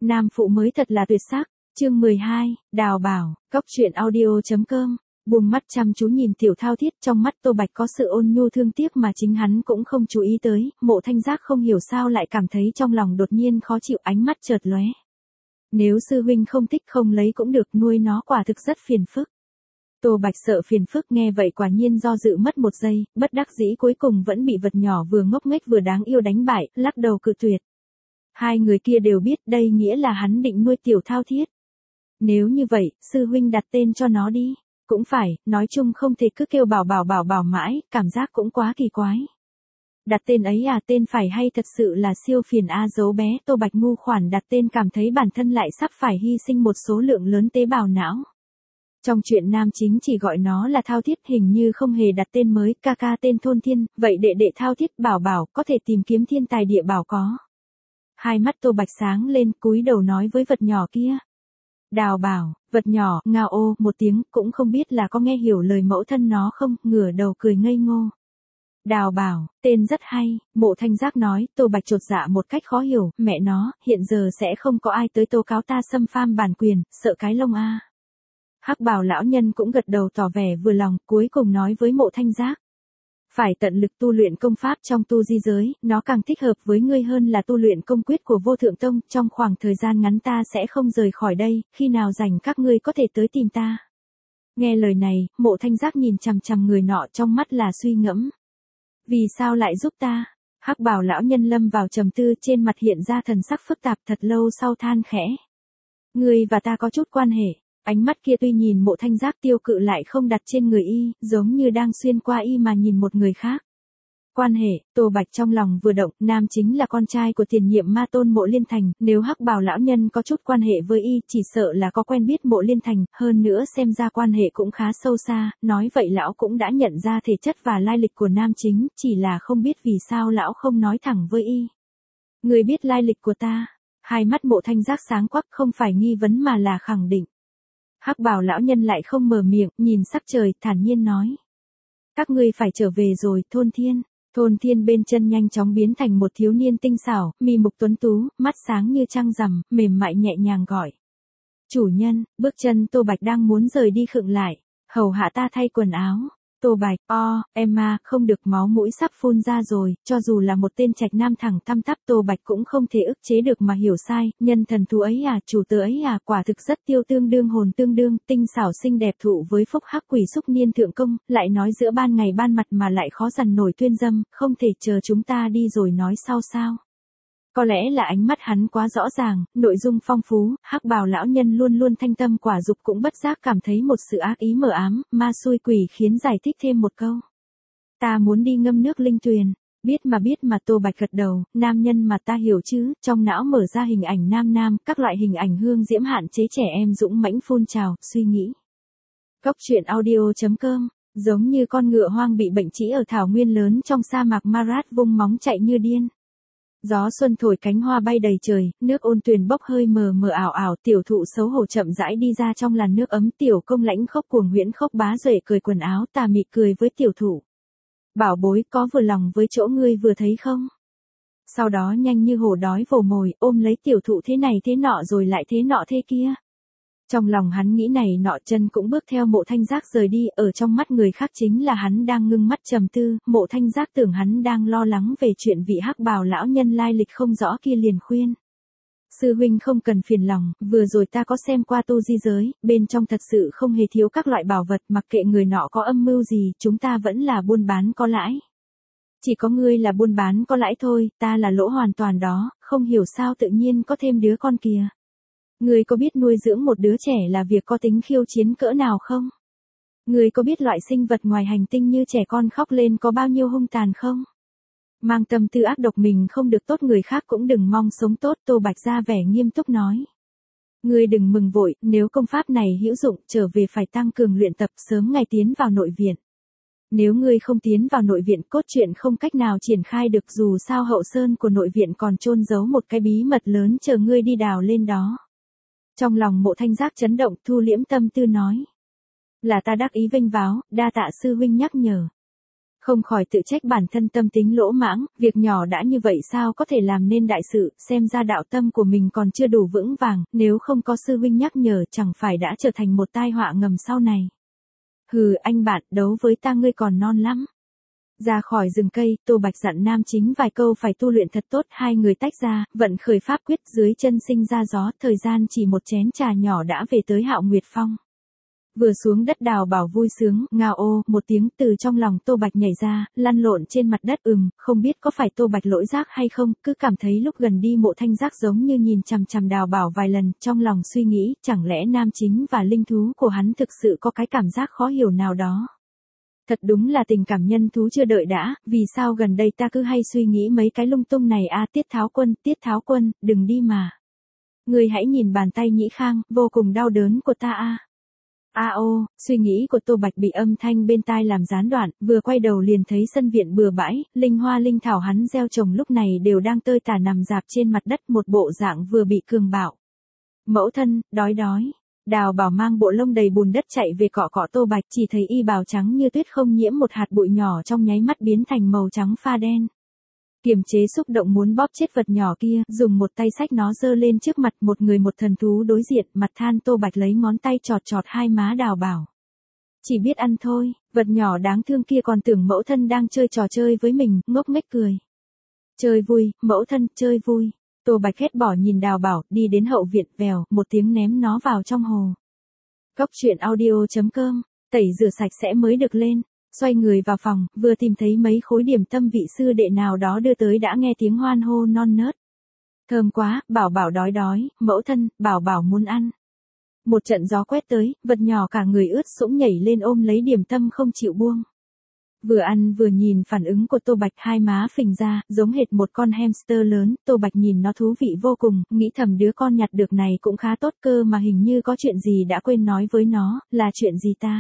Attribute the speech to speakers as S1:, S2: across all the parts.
S1: Nam phụ mới thật là tuyệt sắc. Chương 12, Đào Bảo, Cóc truyện audio.com. Buông mắt chăm chú nhìn Tiểu Thao Thiết, trong mắt Tô Bạch có sự ôn nhu thương tiếc mà chính hắn cũng không chú ý tới. Mộ Thanh Giác không hiểu sao lại cảm thấy trong lòng đột nhiên khó chịu, ánh mắt chợt lóe. Nếu sư huynh không thích không lấy cũng được, nuôi nó quả thực rất phiền phức. Tô Bạch sợ phiền phức, nghe vậy quả nhiên do dự mất một giây, bất đắc dĩ cuối cùng vẫn bị vật nhỏ vừa ngốc nghếch vừa đáng yêu đánh bại, lắc đầu cự tuyệt. Hai người kia đều biết đây nghĩa là hắn định nuôi Tiểu Thao Thiết. Nếu như vậy, sư huynh đặt tên cho nó đi. Cũng phải, nói chung không thể cứ kêu bảo mãi, cảm giác cũng quá kỳ quái. Đặt tên ấy à, tên phải hay thật sự là siêu phiền a. Dấu bé Tô Bạch ngu khoản đặt tên, cảm thấy bản thân lại sắp phải hy sinh một số lượng lớn tế bào não. Trong truyện nam chính chỉ gọi nó là Thao Thiết, hình như không hề đặt tên mới, ca tên Thôn Thiên, vậy đệ đệ Thao Thiết bảo có thể tìm kiếm thiên tài địa bảo có. Hai mắt Tô Bạch sáng lên, cúi đầu nói với vật nhỏ kia. Đào Bảo, vật nhỏ, ngao ô một tiếng, cũng không biết là có nghe hiểu lời mẫu thân nó không, ngửa đầu cười ngây ngô. Đào Bảo, tên rất hay. Mộ Thanh Giác nói. Tô Bạch chột dạ một cách khó hiểu, mẹ nó, hiện giờ sẽ không có ai tới tố cáo ta xâm phạm bản quyền, sợ cái lông a. Hắc Bào lão nhân cũng gật đầu tỏ vẻ vừa lòng, cuối cùng nói với Mộ Thanh Giác. Phải tận lực tu luyện công pháp trong tu di giới, nó càng thích hợp với ngươi hơn là tu luyện công quyết của Vô Thượng Tông, trong khoảng thời gian ngắn ta sẽ không rời khỏi đây, khi nào rảnh các ngươi có thể tới tìm ta. Nghe lời này, Mộ Thanh Giác nhìn chằm chằm người nọ, trong mắt là suy ngẫm. Vì sao lại giúp ta? Hắc Bào lão nhân lâm vào trầm tư, trên mặt hiện ra thần sắc phức tạp, thật lâu sau than khẽ. Ngươi và ta có chút quan hệ. Ánh mắt kia tuy nhìn Mộ Thanh Giác tiêu cự lại không đặt trên người y, giống như đang xuyên qua y mà nhìn một người khác. Quan hệ, Tô Bạch trong lòng vừa động, nam chính là con trai của tiền nhiệm ma tôn Mộ Liên Thành, nếu Hắc Bào lão nhân có chút quan hệ với y, chỉ sợ là có quen biết Mộ Liên Thành, hơn nữa xem ra quan hệ cũng khá sâu xa, nói vậy lão cũng đã nhận ra thể chất và lai lịch của nam chính, chỉ là không biết vì sao lão không nói thẳng với y. Người biết lai lịch của ta? Hai mắt Mộ Thanh Giác sáng quắc, không phải nghi vấn mà là khẳng định. Hắc Bào lão nhân lại không mở miệng, nhìn sắc trời, thản nhiên nói. Các ngươi phải trở về rồi, Thôn Thiên. Thôn Thiên bên chân nhanh chóng biến thành một thiếu niên tinh xảo, mi mục tuấn tú, mắt sáng như trăng rằm, mềm mại nhẹ nhàng gọi. Chủ nhân, bước chân Tô Bạch đang muốn rời đi khựng lại. Hầu hạ ta thay quần áo. Tô Bạch, Emma, không được, máu mũi sắp phun ra rồi, cho dù là một tên trạch nam thẳng tăm tắp Tô Bạch cũng không thể ức chế được mà hiểu sai, nhân thần thú ấy à, chủ tớ ấy à, quả thực rất tiêu tương đương hồn tương đương, tinh xảo xinh đẹp thụ với phúc hắc quỷ xúc niên thượng công, lại nói giữa ban ngày ban mặt mà lại khó dằn nổi tuyên dâm, không thể chờ chúng ta đi rồi nói sau sao. Có lẽ là ánh mắt hắn quá rõ ràng, nội dung phong phú, Hắc Bào lão nhân luôn luôn thanh tâm quả dục cũng bất giác cảm thấy một sự ác ý mờ ám, ma xui quỷ khiến giải thích thêm một câu. Ta muốn đi ngâm nước linh tuyền. Biết mà Tô Bạch gật đầu, nam nhân mà ta hiểu chứ, trong não mở ra hình ảnh nam, các loại hình ảnh hương diễm hạn chế trẻ em dũng mãnh phun trào, suy nghĩ. Cóc truyện audio.com, giống như con ngựa hoang bị bệnh trĩ ở thảo nguyên lớn trong sa mạc Marat vung móng chạy như điên. Gió xuân thổi cánh hoa bay đầy trời, nước ôn tuyền bốc hơi mờ mờ ảo ảo, tiểu thụ xấu hổ chậm rãi đi ra trong làn nước ấm, tiểu công lãnh khốc cuồng huyễn khốc bá duệ cởi quần áo tà mị cười với tiểu thụ. Bảo bối, có vừa lòng với chỗ ngươi vừa thấy không? Sau đó nhanh như hổ đói vồ mồi, ôm lấy tiểu thụ thế này thế nọ rồi lại thế nọ thế kia. Trong lòng hắn nghĩ này nọ, chân cũng bước theo Mộ Thanh Giác rời đi, ở trong mắt người khác chính là hắn đang ngưng mắt trầm tư, Mộ Thanh Giác tưởng hắn đang lo lắng về chuyện vị Hắc Bào lão nhân lai lịch không rõ kia liền khuyên. Sư huynh không cần phiền lòng, vừa rồi ta có xem qua tu di giới, bên trong thật sự không hề thiếu các loại bảo vật, mặc kệ người nọ có âm mưu gì, chúng ta vẫn là buôn bán có lãi. Chỉ có ngươi là buôn bán có lãi thôi, ta là lỗ hoàn toàn đó, không hiểu sao tự nhiên có thêm đứa con kìa. Ngươi có biết nuôi dưỡng một đứa trẻ là việc có tính khiêu chiến cỡ nào không? Ngươi có biết loại sinh vật ngoài hành tinh như trẻ con khóc lên có bao nhiêu hung tàn không? Mang tâm tư ác độc mình không được tốt, người khác cũng đừng mong sống tốt, Tô Bạch ra vẻ nghiêm túc nói. Ngươi đừng mừng vội, nếu công pháp này hữu dụng, trở về phải tăng cường luyện tập, sớm ngày tiến vào nội viện. Nếu ngươi không tiến vào nội viện, cốt truyện không cách nào triển khai được, dù sao hậu sơn của nội viện còn chôn giấu một cái bí mật lớn chờ ngươi đi đào lên đó. Trong lòng Mộ Thanh Giác chấn động, thu liễm tâm tư nói. Là ta đắc ý vênh váo, đa tạ sư huynh nhắc nhở. Không khỏi tự trách bản thân tâm tính lỗ mãng, việc nhỏ đã như vậy sao có thể làm nên đại sự, xem ra đạo tâm của mình còn chưa đủ vững vàng, nếu không có sư huynh nhắc nhở chẳng phải đã trở thành một tai họa ngầm sau này. Hừ, anh bạn, đấu với ta ngươi còn non lắm. Ra khỏi rừng cây, Tô Bạch dặn Nam Chính vài câu phải tu luyện thật tốt, hai người tách ra, vận khởi pháp quyết, dưới chân sinh ra gió, thời gian chỉ một chén trà nhỏ đã về tới Hạo Nguyệt Phong. Vừa xuống đất Đào Bảo vui sướng, ngao ô, một tiếng từ trong lòng Tô Bạch nhảy ra, lăn lộn trên mặt đất, không biết có phải Tô Bạch lỗi giác hay không, cứ cảm thấy lúc gần đi Mộ Thanh Giác giống như nhìn chằm chằm Đào Bảo vài lần, trong lòng suy nghĩ, chẳng lẽ nam chính và linh thú của hắn thực sự có cái cảm giác khó hiểu nào đó. Thật đúng là tình cảm nhân thú chưa đợi đã, vì sao gần đây ta cứ hay suy nghĩ mấy cái lung tung này a Tiết Tháo Quân, đừng đi mà. Ngươi hãy nhìn bàn tay nhĩ khang, vô cùng đau đớn của ta a. Suy nghĩ của Tô Bạch bị âm thanh bên tai làm gián đoạn, vừa quay đầu liền thấy sân viện bừa bãi, linh hoa linh thảo hắn gieo trồng lúc này đều đang tơi tả nằm rạp trên mặt đất, một bộ dạng vừa bị cường bạo. Mẫu thân, đói. Đào Bảo mang bộ lông đầy bùn đất chạy về cọ cọ Tô Bạch, chỉ thấy y bào trắng như tuyết không nhiễm một hạt bụi nhỏ trong nháy mắt biến thành màu trắng pha đen. Kiềm chế xúc động muốn bóp chết vật nhỏ kia, dùng một tay xách nó giơ lên trước mặt, một người một thần thú đối diện, mặt than. Tô Bạch lấy ngón tay chọt chọt hai má Đào Bảo. Chỉ biết ăn thôi, vật nhỏ đáng thương kia còn tưởng mẫu thân đang chơi trò chơi với mình, ngốc nghếch cười. Chơi vui, mẫu thân, chơi vui. Tô Bạch ghét bỏ nhìn Đào Bảo, đi đến hậu viện, vèo, một tiếng ném nó vào trong hồ. Cốc truyện audio.com, tẩy rửa sạch sẽ mới được lên. Xoay người vào phòng, vừa tìm thấy mấy khối điểm tâm vị sư đệ nào đó đưa tới đã nghe tiếng hoan hô non nớt. Thơm quá, Bảo Bảo đói, mẫu thân, Bảo Bảo muốn ăn. Một trận gió quét tới, vật nhỏ cả người ướt sũng nhảy lên ôm lấy điểm tâm không chịu buông. Vừa ăn vừa nhìn phản ứng của Tô Bạch, hai má phình ra, giống hệt một con hamster lớn. Tô Bạch nhìn nó thú vị vô cùng, nghĩ thầm đứa con nhặt được này cũng khá tốt cơ mà hình như có chuyện gì đã quên nói với nó, là chuyện gì ta?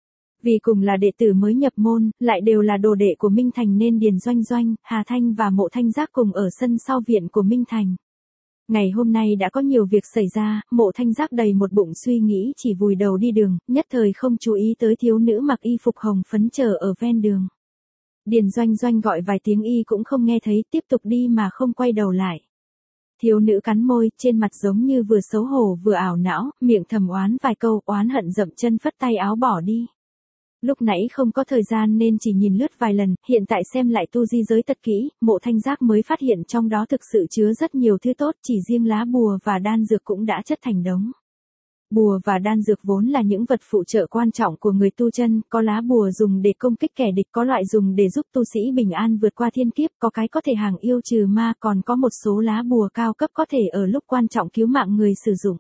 S1: Vì cùng là đệ tử mới nhập môn, lại đều là đồ đệ của Minh Thành nên Điền Doanh, Hà Thanh và Mộ Thanh Giác cùng ở sân sau viện của Minh Thành. Ngày hôm nay đã có nhiều việc xảy ra, Mộ Thanh Giác đầy một bụng suy nghĩ chỉ vùi đầu đi đường, nhất thời không chú ý tới thiếu nữ mặc y phục hồng phấn chờ ở ven đường. Điền Doanh gọi vài tiếng y cũng không nghe thấy, tiếp tục đi mà không quay đầu lại. Thiếu nữ cắn môi, trên mặt giống như vừa xấu hổ vừa ảo não, miệng thầm oán vài câu, oán hận dậm chân phất tay áo bỏ đi. Lúc nãy không có thời gian nên chỉ nhìn lướt vài lần, hiện tại xem lại tu di giới thật kỹ, Mộ Thanh Giác mới phát hiện trong đó thực sự chứa rất nhiều thứ tốt, chỉ riêng lá bùa và đan dược cũng đã chất thành đống. Bùa và đan dược vốn là những vật phụ trợ quan trọng của người tu chân, có lá bùa dùng để công kích kẻ địch, có loại dùng để giúp tu sĩ bình an vượt qua thiên kiếp, có cái có thể hàng yêu trừ ma, còn có một số lá bùa cao cấp có thể ở lúc quan trọng cứu mạng người sử dụng.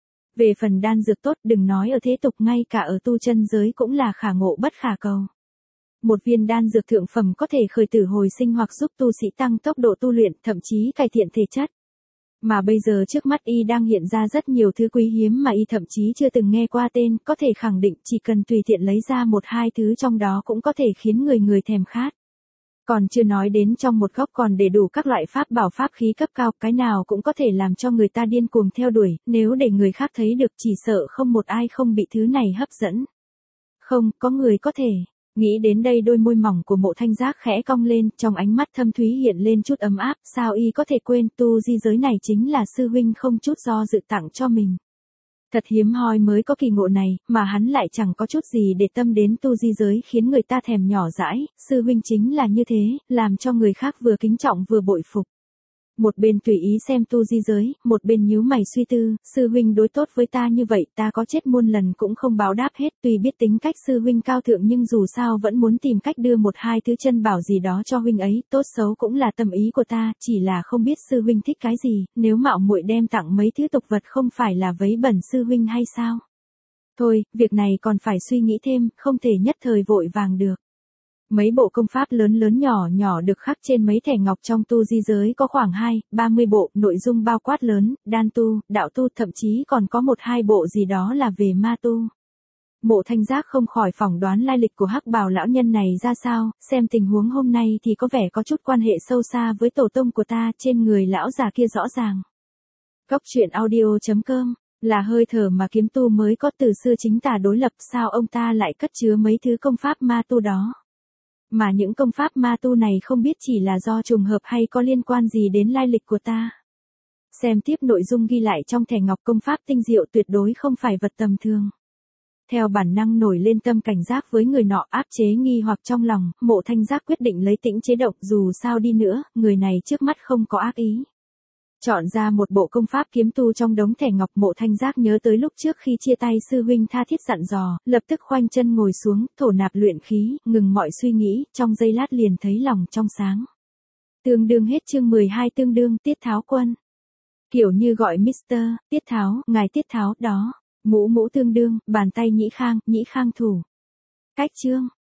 S1: Về phần đan dược tốt, đừng nói ở thế tục, ngay cả ở tu chân giới cũng là khả ngộ bất khả cầu. Một viên đan dược thượng phẩm có thể khởi tử hồi sinh hoặc giúp tu sĩ tăng tốc độ tu luyện, thậm chí cải thiện thể chất. Mà bây giờ trước mắt y đang hiện ra rất nhiều thứ quý hiếm mà y thậm chí chưa từng nghe qua tên, có thể khẳng định chỉ cần tùy tiện lấy ra một hai thứ trong đó cũng có thể khiến người thèm khát. Còn chưa nói đến trong một góc còn để đủ các loại pháp bảo pháp khí cấp cao, cái nào cũng có thể làm cho người ta điên cuồng theo đuổi, nếu để người khác thấy được chỉ sợ không một ai không bị thứ này hấp dẫn. Không, có người có thể. Nghĩ đến đây đôi môi mỏng của Mộ Thanh Giác khẽ cong lên, trong ánh mắt thâm thúy hiện lên chút ấm áp, sao y có thể quên tu di giới này chính là sư huynh không chút do dự tặng cho mình. Thật hiếm hoi mới có kỳ ngộ này, mà hắn lại chẳng có chút gì để tâm đến tu di giới khiến người ta thèm nhỏ dãi, sư huynh chính là như thế, làm cho người khác vừa kính trọng vừa bội phục. Một bên tùy ý xem tu di giới, một bên nhíu mày suy tư, sư huynh đối tốt với ta như vậy, ta có chết muôn lần cũng không báo đáp hết, tuy biết tính cách sư huynh cao thượng nhưng dù sao vẫn muốn tìm cách đưa một hai thứ chân bảo gì đó cho huynh ấy, tốt xấu cũng là tâm ý của ta, chỉ là không biết sư huynh thích cái gì, nếu mạo muội đem tặng mấy thứ tục vật không phải là vấy bẩn sư huynh hay sao? Thôi, việc này còn phải suy nghĩ thêm, không thể nhất thời vội vàng được. Mấy bộ công pháp lớn nhỏ được khắc trên mấy thẻ ngọc trong tu di giới có khoảng 2-30 bộ, nội dung bao quát lớn, đan tu, đạo tu, thậm chí còn có 1-2 bộ gì đó là về ma tu. Mộ Thanh Giác không khỏi phỏng đoán lai lịch của hắc bào lão nhân này ra sao, xem tình huống hôm nay thì có vẻ có chút quan hệ sâu xa với tổ tông của ta, trên người lão già kia rõ ràng. Cốc truyện audio.com, là hơi thở mà kiếm tu mới có từ xưa chính tà đối lập, sao ông ta lại cất chứa mấy thứ công pháp ma tu đó. Mà những công pháp ma tu này không biết chỉ là do trùng hợp hay có liên quan gì đến lai lịch của ta. Xem tiếp nội dung ghi lại trong thẻ ngọc, công pháp tinh diệu tuyệt đối không phải vật tầm thường. Theo bản năng nổi lên tâm cảnh giác với người nọ, áp chế nghi hoặc trong lòng, Mộ Thanh Giác quyết định lấy tĩnh chế động, dù sao đi nữa, người này trước mắt không có ác ý. Chọn ra một bộ công pháp kiếm tu trong đống thẻ ngọc, Mộ Thanh Giác nhớ tới lúc trước khi chia tay sư huynh tha thiết dặn dò, lập tức khoanh chân ngồi xuống, thổ nạp luyện khí, ngừng mọi suy nghĩ, trong giây lát liền thấy lòng trong sáng. Tương đương hết chương 12, tương đương Tiết Tháo Quân. Kiểu như gọi Mr. Tiết Tháo, ngài Tiết Tháo, đó. Mũ tương đương, bàn tay Nhĩ Khang thủ. Cách chương.